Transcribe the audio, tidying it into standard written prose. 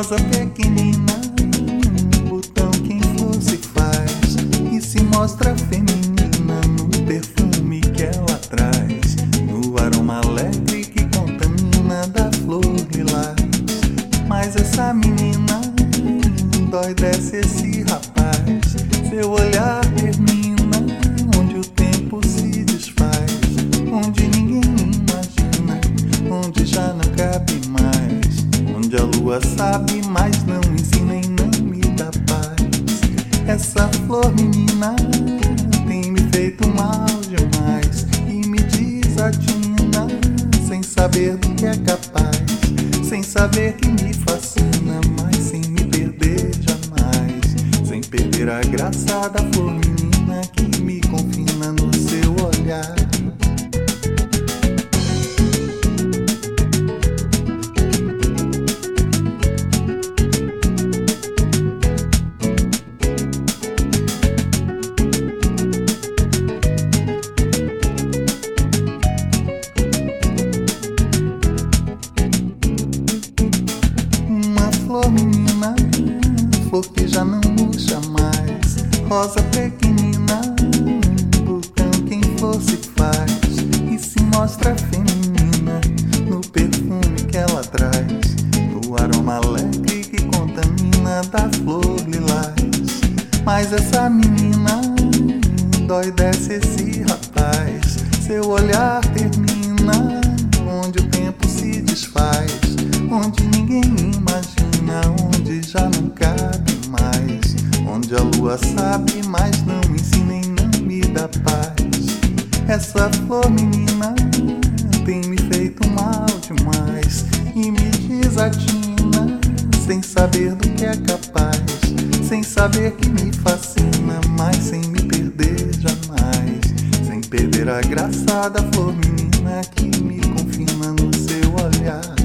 rosa pequenina, botão quem for se faz e se mostra feminina no perfume que ela traz, no aroma alegre que contamina da flor lilás. Mas essa menina dói, desce esse rapaz, seu olhar termina onde o tempo se desfaz, onde ninguém imagina, onde já não cabe mais, onde a lua sabe, mas não ensina e não me dá paz. Essa flor menina tem me feito mal demais e me desatina, sem saber do que é capaz, sem saber que me fascina, mas sem me perder jamais, sem perder a graça da flor menina que me confina no seu olhar. Flor menina, flor que já não murcha mais, rosa pequenina, botão quem for se faz e se mostra feminina no perfume que ela traz, no aroma alegre que contamina da flor lilás. Mas essa menina dói, desce esse rapaz, seu olhar termina onde o tempo se desfaz, onde ninguém imagina, onde já não cabe mais, onde a lua sabe, mas não ensina e não me dá paz. Essa flor menina tem me feito mal demais e me desatina, sem saber do que é capaz, sem saber que me fascina, mas sem me perder jamais, sem perder a graça da flor menina que me confina no seu olhar.